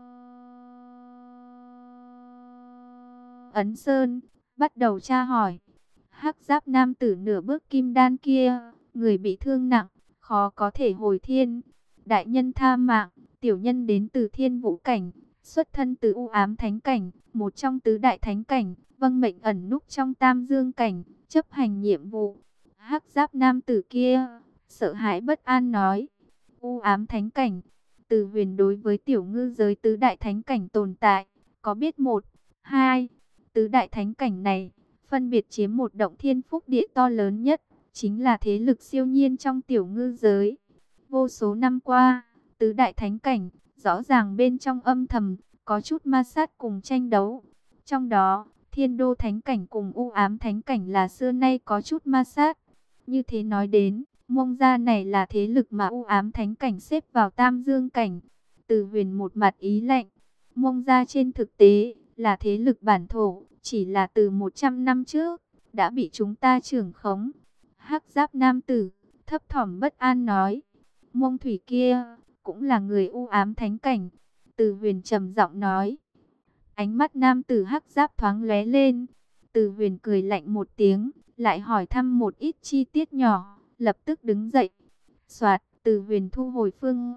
Ấn Sơn, bắt đầu tra hỏi. Hắc giáp nam tử nửa bước kim đan kia, người bị thương nặng, khó có thể hồi thiên. Đại nhân tha mạng, tiểu nhân đến từ Thiên Vũ cảnh, xuất thân từ U Ám Thánh cảnh, một trong tứ đại thánh cảnh, vâng mệnh ẩn núp trong Tam Dương cảnh, chấp hành nhiệm vụ. Hắc giáp nam tử kia sợ hãi bất an nói, U Ám Thánh cảnh. Từ Huyền đối với tiểu ngư giới tứ đại thánh cảnh tồn tại, có biết một, hai, tứ đại thánh cảnh này, phân biệt chiếm một động thiên phúc địa to lớn nhất, chính là thế lực siêu nhiên trong tiểu ngư giới. Vô số năm qua, tứ đại thánh cảnh, rõ ràng bên trong âm thầm, có chút ma sát cùng tranh đấu. Trong đó, Thiên Đô Thánh cảnh cùng U Ám Thánh cảnh là xưa nay có chút ma sát. Như thế nói đến, Mông gia này là thế lực mà U Ám Thánh cảnh xếp vào Tam Dương cảnh. Từ Huyền một mặt ý lạnh, Mông gia trên thực tế là thế lực bản thổ, chỉ là từ một trăm năm trước đã bị chúng ta trưởng khống. Hắc giáp nam tử thấp thỏm bất an nói, Mông thủy kia cũng là người U Ám Thánh cảnh. Từ Huyền trầm giọng nói. Ánh mắt nam tử hắc giáp thoáng lóe lên. Từ Huyền cười lạnh một tiếng, lại hỏi thăm một ít chi tiết nhỏ, lập tức đứng dậy. Soạt, Từ Huyền thu hồi phương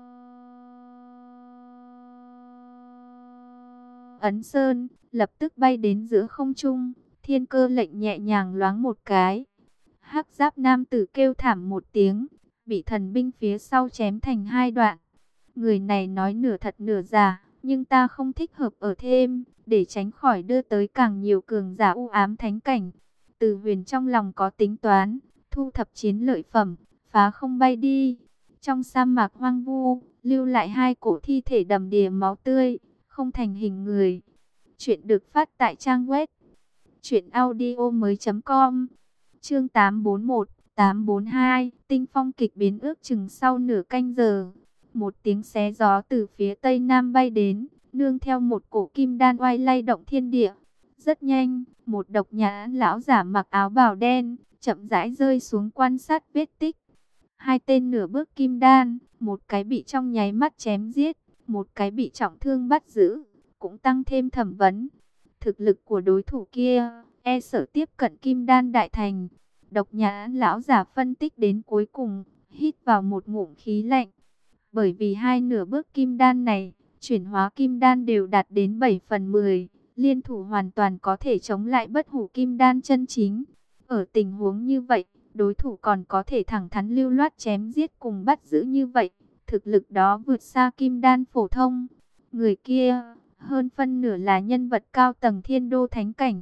ấn sơn, lập tức bay đến giữa không trung. Thiên cơ lệnh nhẹ nhàng loáng một cái. Hắc giáp nam tử kêu thảm một tiếng, bị thần binh phía sau chém thành hai đoạn. Người này nói nửa thật nửa giả, nhưng ta không thích hợp ở thêm, để tránh khỏi đưa tới càng nhiều cường giả U Ám Thánh cảnh. Từ Huyền trong lòng có tính toán, thu thập chiến lợi phẩm, phá không bay đi. Trong sa mạc hoang vu, lưu lại hai cổ thi thể đầm đìa máu tươi, không thành hình người. Chuyện được phát tại trang web truyện audio mới chấm com. Chương tám bốn mốt, tám bốn hai, tinh phong kịch biến. Ước chừng sau nửa canh giờ, một tiếng xé gió từ phía tây nam bay đến, nương theo một cổ kim đan oai lay động thiên địa. Rất nhanh, một độc nhãn lão giả mặc áo bào đen, chậm rãi rơi xuống quan sát vết tích. Hai tên nửa bước kim đan, một cái bị trong nháy mắt chém giết, một cái bị trọng thương bắt giữ, cũng tăng thêm thẩm vấn. Thực lực của đối thủ kia, e sợ tiếp cận kim đan đại thành. Độc nhãn lão giả phân tích đến cuối cùng, hít vào một ngụm khí lạnh. Bởi vì hai nửa bước kim đan này, chuyển hóa kim đan đều đạt đến bảy phần mười, liên thủ hoàn toàn có thể chống lại bất hủ kim đan chân chính. Ở tình huống như vậy, đối thủ còn có thể thẳng thắn lưu loát chém giết cùng bắt giữ như vậy, thực lực đó vượt xa kim đan phổ thông. Người kia, hơn phân nửa là nhân vật cao tầng Thiên Đô Thánh cảnh.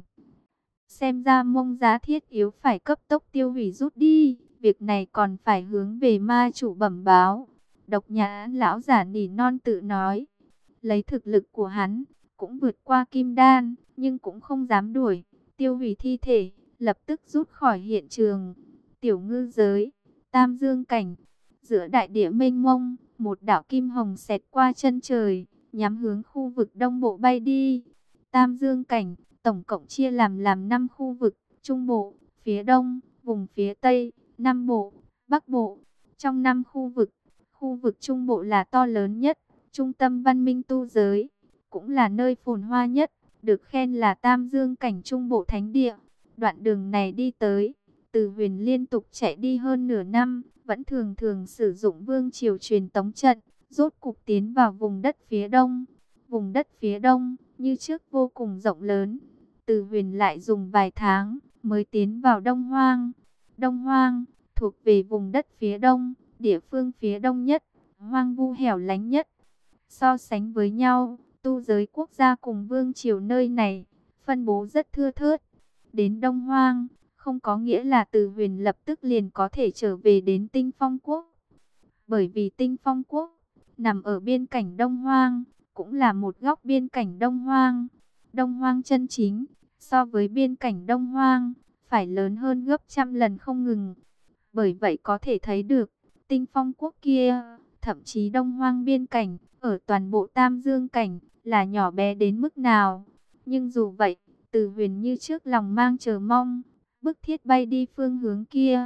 Xem ra Mông Giá thiết yếu phải cấp tốc tiêu hủy rút đi, việc này còn phải hướng về ma chủ bẩm báo. Độc nhãn lão giả nỉ non tự nói, lấy thực lực của hắn, cũng vượt qua kim đan, nhưng cũng không dám đuổi, tiêu hủy thi thể, lập tức rút khỏi hiện trường. Tiểu ngư giới, Tam Dương cảnh, giữa đại địa mênh mông, một đạo kim hồng xẹt qua chân trời, nhắm hướng khu vực đông bộ bay đi. Tam Dương cảnh, tổng cộng chia làm làm năm khu vực, Trung Bộ, phía Đông, vùng phía Tây, Nam Bộ, Bắc Bộ. Trong năm khu vực, khu vực Trung Bộ là to lớn nhất, trung tâm văn minh tu giới, cũng là nơi phồn hoa nhất, được khen là Tam Dương cảnh Trung Bộ Thánh Địa. Đoạn đường này đi tới, Từ Huyền liên tục chạy đi hơn nửa năm, vẫn thường thường sử dụng vương triều truyền tống trận, rốt cục tiến vào vùng đất phía Đông. Vùng đất phía Đông, như trước vô cùng rộng lớn. Từ Huyền lại dùng vài tháng, mới tiến vào Đông Hoang. Đông Hoang, thuộc về vùng đất phía Đông, địa phương phía Đông nhất, hoang vu hẻo lánh nhất. So sánh với nhau, tu giới quốc gia cùng vương triều nơi này, phân bố rất thưa thớt. Đến Đông Hoang, không có nghĩa là Từ Huyền lập tức liền có thể trở về đến Tinh Phong Quốc. Bởi vì Tinh Phong Quốc, nằm ở biên cảnh Đông Hoang, cũng là một góc biên cảnh Đông Hoang. Đông Hoang chân chính, so với biên cảnh Đông Hoang, phải lớn hơn gấp trăm lần không ngừng. Bởi vậy có thể thấy được, Tinh Phong Quốc kia, thậm chí Đông Hoang biên cảnh, ở toàn bộ Tam Dương cảnh, là nhỏ bé đến mức nào. Nhưng dù vậy, Từ Huyền như trước lòng mang chờ mong, bức thiết bay đi phương hướng kia.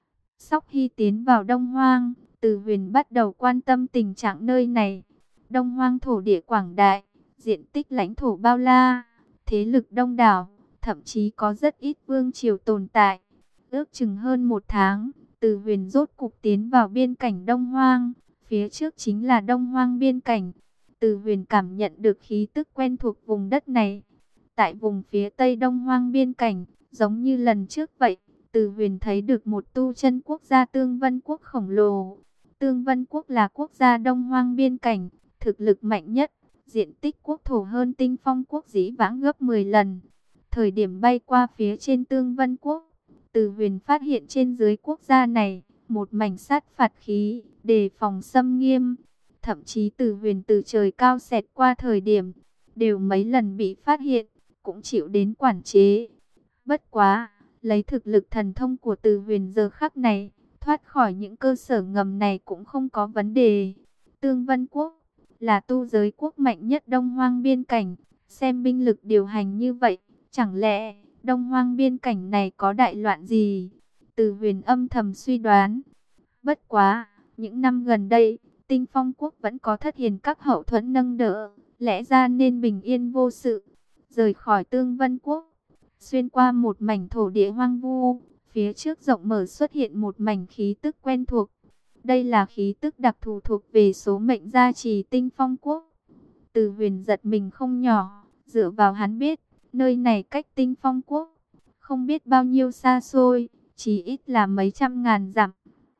Sau khi tiến vào Đông Hoang, Từ Huyền bắt đầu quan tâm tình trạng nơi này. Đông Hoang thổ địa quảng đại, diện tích lãnh thổ bao la, thế lực đông đảo, thậm chí có rất ít vương triều tồn tại. Ước chừng hơn một tháng, Từ Huyền rốt cục tiến vào biên cảnh Đông Hoang, phía trước chính là Đông Hoang biên cảnh. Từ Huyền cảm nhận được khí tức quen thuộc vùng đất này. Tại vùng phía tây Đông Hoang biên cảnh, giống như lần trước vậy, Từ Huyền thấy được một tu chân quốc gia Tương Vân Quốc khổng lồ. Tương Vân Quốc là quốc gia Đông Hoang biên cảnh, thực lực mạnh nhất, diện tích quốc thổ hơn Tinh Phong Quốc dĩ vãng gấp mười lần. Thời điểm bay qua phía trên Tương Vân Quốc, Từ Huyền phát hiện trên dưới quốc gia này, một mảnh sát phạt khí, đề phòng xâm nghiêm. Thậm chí Từ Huyền từ trời cao xẹt qua thời điểm, đều mấy lần bị phát hiện, cũng chịu đến quản chế. Bất quá, lấy thực lực thần thông của Từ Huyền giờ khắc này, thoát khỏi những cơ sở ngầm này cũng không có vấn đề. Tương Vân Quốc là tu giới quốc mạnh nhất Đông Hoang biên cảnh, xem binh lực điều hành như vậy, chẳng lẽ Đông Hoang biên cảnh này có đại loạn gì? Từ Huyền âm thầm suy đoán. Bất quá, những năm gần đây, Tinh Phong Quốc vẫn có Thất Hiền các hậu thuẫn nâng đỡ, lẽ ra nên bình yên vô sự. Rời khỏi Tương Vân Quốc, xuyên qua một mảnh thổ địa hoang vu, phía trước rộng mở xuất hiện một mảnh khí tức quen thuộc. Đây là khí tức đặc thù thuộc về số mệnh gia trì Tinh Phong Quốc. Từ Huyền giật mình không nhỏ, dựa vào hắn biết, nơi này cách Tinh Phong Quốc không biết bao nhiêu xa xôi, chỉ ít là mấy trăm ngàn dặm.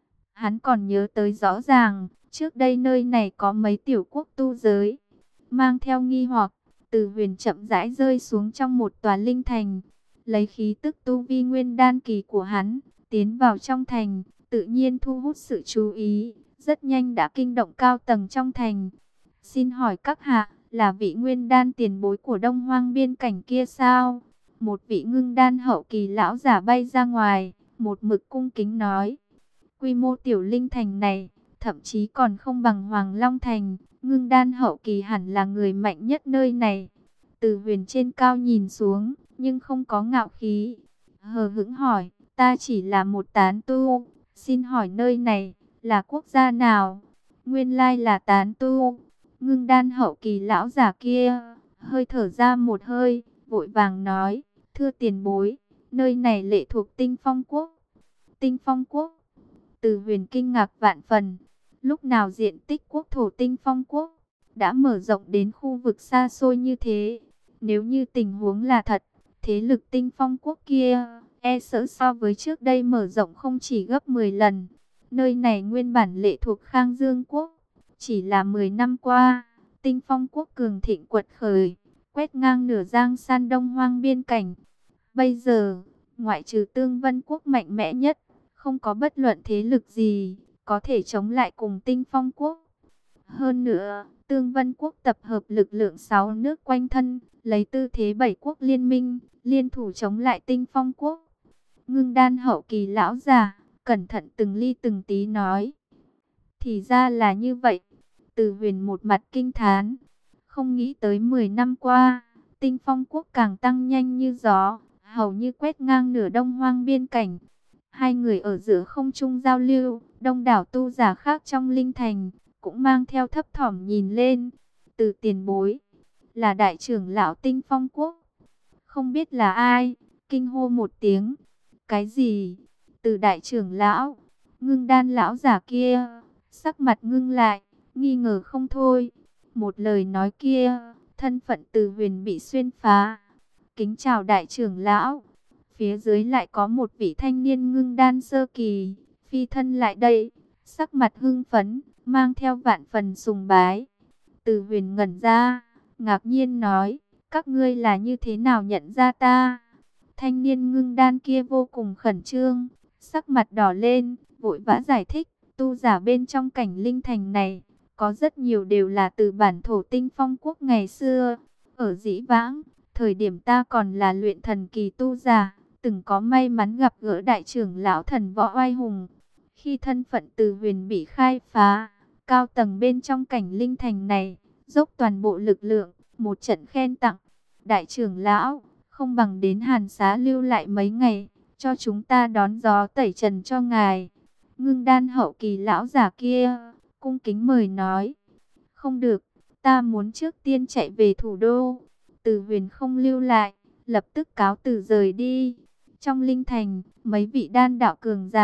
Hắn còn nhớ tới rõ ràng, trước đây nơi này có mấy tiểu quốc tu giới. Mang theo nghi hoặc, Từ Huyền chậm rãi rơi xuống trong một tòa linh thành, lấy khí tức tu vi nguyên đan kỳ của hắn, tiến vào trong thành, tự nhiên thu hút sự chú ý, rất nhanh đã kinh động cao tầng trong thành. Xin hỏi các hạ, là vị nguyên đan tiền bối của Đông Hoang biên cảnh kia sao? Một vị ngưng đan hậu kỳ lão giả bay ra ngoài, một mực cung kính nói. Quy mô tiểu linh thành này, thậm chí còn không bằng Hoàng Long Thành, ngưng đan hậu kỳ hẳn là người mạnh nhất nơi này. Từ Huyền trên cao nhìn xuống, nhưng không có ngạo khí. Hờ hững hỏi, ta chỉ là một tán tu, xin hỏi nơi này, là quốc gia nào? Nguyên lai là tán tu. Ngưng đan hậu kỳ lão giả kia, hơi thở ra một hơi, vội vàng nói, thưa tiền bối, nơi này lệ thuộc Tinh Phong Quốc. Tinh Phong Quốc. Từ Huyền kinh ngạc vạn phần, lúc nào diện tích quốc thổ Tinh Phong Quốc đã mở rộng đến khu vực xa xôi như thế? Nếu như tình huống là thật, thế lực Tinh Phong Quốc kia e sợ so với trước đây mở rộng không chỉ gấp mười lần. Nơi này nguyên bản lệ thuộc Khang Dương Quốc, chỉ là mười năm qua, Tinh Phong Quốc cường thịnh quật khởi, quét ngang nửa giang san Đông Hoang biên cảnh. Bây giờ, ngoại trừ Tương Vân Quốc mạnh mẽ nhất, không có bất luận thế lực gì có thể chống lại cùng Tinh Phong Quốc. Hơn nữa, Tương Vân Quốc tập hợp lực lượng sáu nước quanh thân, lấy tư thế bảy quốc liên minh, liên thủ chống lại Tinh Phong Quốc. Ngưng đan hậu kỳ lão già, cẩn thận từng ly từng tí nói. Thì ra là như vậy. Từ Huyền một mặt kinh thán. Không nghĩ tới mười năm qua, Tinh Phong Quốc càng tăng nhanh như gió, hầu như quét ngang nửa Đông Hoang biên cảnh. Hai người ở giữa không trung giao lưu, đông đảo tu giả khác trong linh thành cũng mang theo thấp thỏm nhìn lên. Từ tiền bối, là đại trưởng lão Tinh Phong Quốc. Không biết là ai, kinh hô một tiếng. Cái gì? Từ đại trưởng lão? Ngưng đan lão giả kia, sắc mặt ngưng lại, nghi ngờ không thôi. Một lời nói kia, thân phận Từ Huyền bị xuyên phá. Kính chào đại trưởng lão. Phía dưới lại có một vị thanh niên ngưng đan sơ kỳ, phi thân lại đây, sắc mặt hưng phấn, mang theo vạn phần sùng bái. Từ Huyền ngẩn ra, ngạc nhiên nói, các ngươi là như thế nào nhận ra ta? Thanh niên ngưng đan kia vô cùng khẩn trương, sắc mặt đỏ lên, vội vã giải thích, tu giả bên trong cảnh linh thành này, có rất nhiều đều là từ bản thổ Tinh Phong Quốc ngày xưa. Ở dĩ vãng, thời điểm ta còn là luyện thần kỳ tu giả, từng có may mắn gặp gỡ đại trưởng lão thần võ oai hùng. Khi thân phận Từ Huyền bị khai phá, cao tầng bên trong cảnh linh thành này, dốc toàn bộ lực lượng, một trận khen tặng. Đại trưởng lão, không bằng đến Hàn Xá lưu lại mấy ngày, cho chúng ta đón gió tẩy trần cho ngài. Ngưng đan hậu kỳ lão giả kia, cung kính mời nói. Không được, ta muốn trước tiên chạy về thủ đô. Từ Huyền không lưu lại, lập tức cáo từ rời đi. Trong linh thành, mấy vị đan đạo cường giả,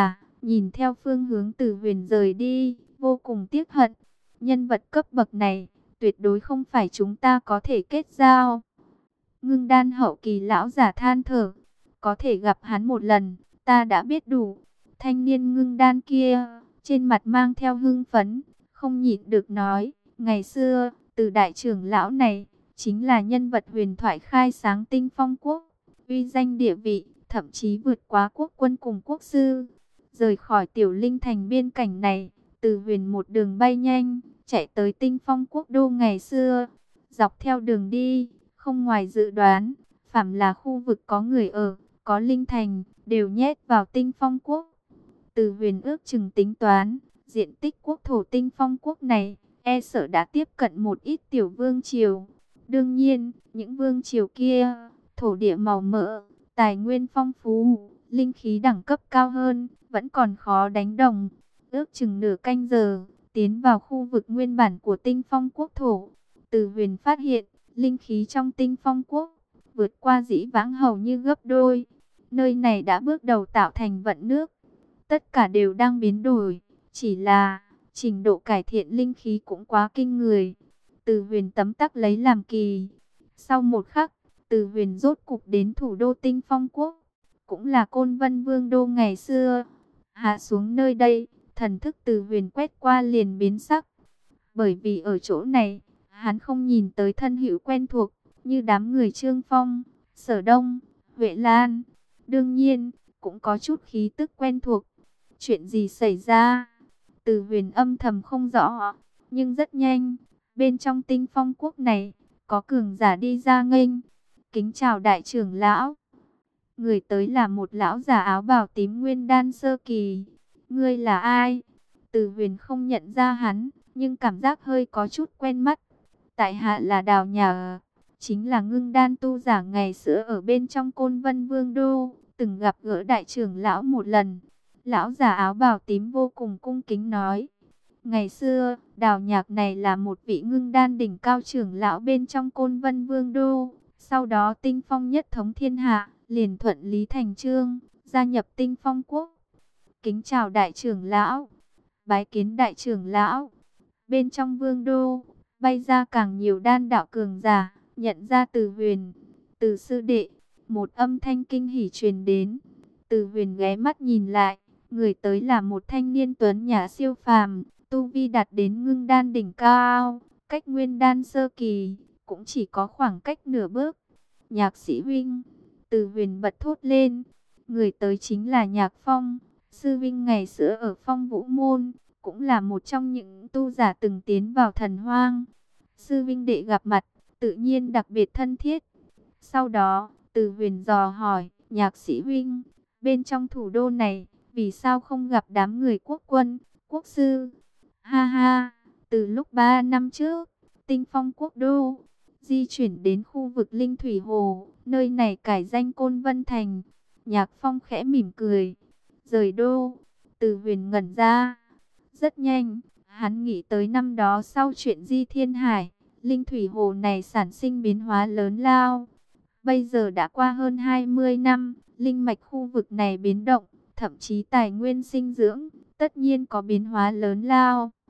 nhìn theo phương hướng Từ Huyền rời đi, vô cùng tiếc hận. Nhân vật cấp bậc này, tuyệt đối không phải chúng ta có thể kết giao. Ngưng đan hậu kỳ lão giả than thở, có thể gặp hắn một lần, ta đã biết đủ. Thanh niên ngưng đan kia, trên mặt mang theo hưng phấn, không nhịn được nói, ngày xưa, Từ đại trưởng lão này, chính là nhân vật huyền thoại khai sáng Tinh Phong quốc, uy danh địa vị, thậm chí vượt quá quốc quân cùng quốc sư. Rời khỏi tiểu linh thành biên cảnh này, Từ Huyền một đường bay nhanh, chạy tới Tinh Phong quốc đô ngày xưa. Dọc theo đường đi, không ngoài dự đoán, phàm là khu vực có người ở, có linh thành, đều nhét vào Tinh Phong quốc. Từ Huyền ước chừng tính toán, diện tích quốc thổ Tinh Phong quốc này, e sợ đã tiếp cận một ít tiểu vương triều. Đương nhiên, những vương triều kia, thổ địa màu mỡ, tài nguyên phong phú, linh khí đẳng cấp cao hơn, vẫn còn khó đánh đồng. Ước chừng nửa canh giờ, tiến vào khu vực nguyên bản của Tinh Phong quốc thổ. Từ Huyền phát hiện, linh khí trong Tinh Phong quốc, vượt qua dĩ vãng hầu như gấp đôi. Nơi này đã bước đầu tạo thành vận nước. Tất cả đều đang biến đổi, chỉ là trình độ cải thiện linh khí cũng quá kinh người. Từ Huyền tấm tắc lấy làm kỳ. Sau một khắc, Từ Huyền rốt cục đến thủ đô Tinh Phong quốc, cũng là Côn Vân Vương đô ngày xưa. Hạ xuống nơi đây, thần thức Từ Huyền quét qua liền biến sắc. Bởi vì ở chỗ này, hắn không nhìn tới thân hữu quen thuộc, như đám người Trương Phong, Sở Đông, Huệ Lan. Đương nhiên, cũng có chút khí tức quen thuộc. Chuyện gì xảy ra? Từ Huyền âm thầm không rõ, nhưng rất nhanh, bên trong Tinh Phong quốc này, có cường giả đi ra nghênh. Kính chào đại trưởng lão. Người tới là một lão giả áo bào tím nguyên đan sơ kỳ. Ngươi là ai? Từ Huyền không nhận ra hắn, nhưng cảm giác hơi có chút quen mắt. Tại hạ là Đào Nhà, chính là ngưng đan tu giả ngày xưa ở bên trong Côn Vân Vương đô, từng gặp gỡ đại trưởng lão một lần. Lão giả áo bào tím vô cùng cung kính nói, ngày xưa, Đào Nhạc này là một vị ngưng đan đỉnh cao trưởng lão bên trong Côn Vân Vương đô. Sau đó Tinh Phong nhất thống thiên hạ, liền thuận lý thành chương, gia nhập Tinh Phong quốc. Kính chào đại trưởng lão. Bái kiến đại trưởng lão. Bên trong vương đô, bay ra càng nhiều đan đạo cường giả, nhận ra Từ Huyền. Từ sư đệ, một âm thanh kinh hỉ truyền đến. Từ Huyền ghé mắt nhìn lại, người tới là một thanh niên tuấn nhã siêu phàm, tu vi đạt đến ngưng đan đỉnh cao, cách nguyên đan sơ kỳ, cũng chỉ có khoảng cách nửa bước. Nhạc sĩ huynh, Từ Huyền bật thốt lên, người tới chính là Nhạc Phong, sư huynh ngày xưa ở Phong Vũ Môn, cũng là một trong những tu giả từng tiến vào thần hoang. Sư huynh đệ gặp mặt, tự nhiên đặc biệt thân thiết. Sau đó, Từ Huyền dò hỏi, Nhạc sĩ huynh, bên trong thủ đô này, vì sao không gặp đám người quốc quân, quốc sư? Ha ha, từ lúc ba năm trước, Tinh Phong quốc đô di chuyển đến khu vực Linh Thủy Hồ, nơi này cải danh Côn Vân Thành. Nhạc Phong khẽ mỉm cười, rời đô. Từ Huyền ngẩn ra. Rất nhanh, hắn nghĩ tới năm đó sau chuyện Di Thiên Hải, Linh Thủy Hồ này sản sinh biến hóa lớn lao. Bây giờ đã qua hơn hai mươi năm, linh mạch khu vực này biến động, thậm chí tài nguyên sinh dưỡng, tất nhiên có biến hóa lớn lao.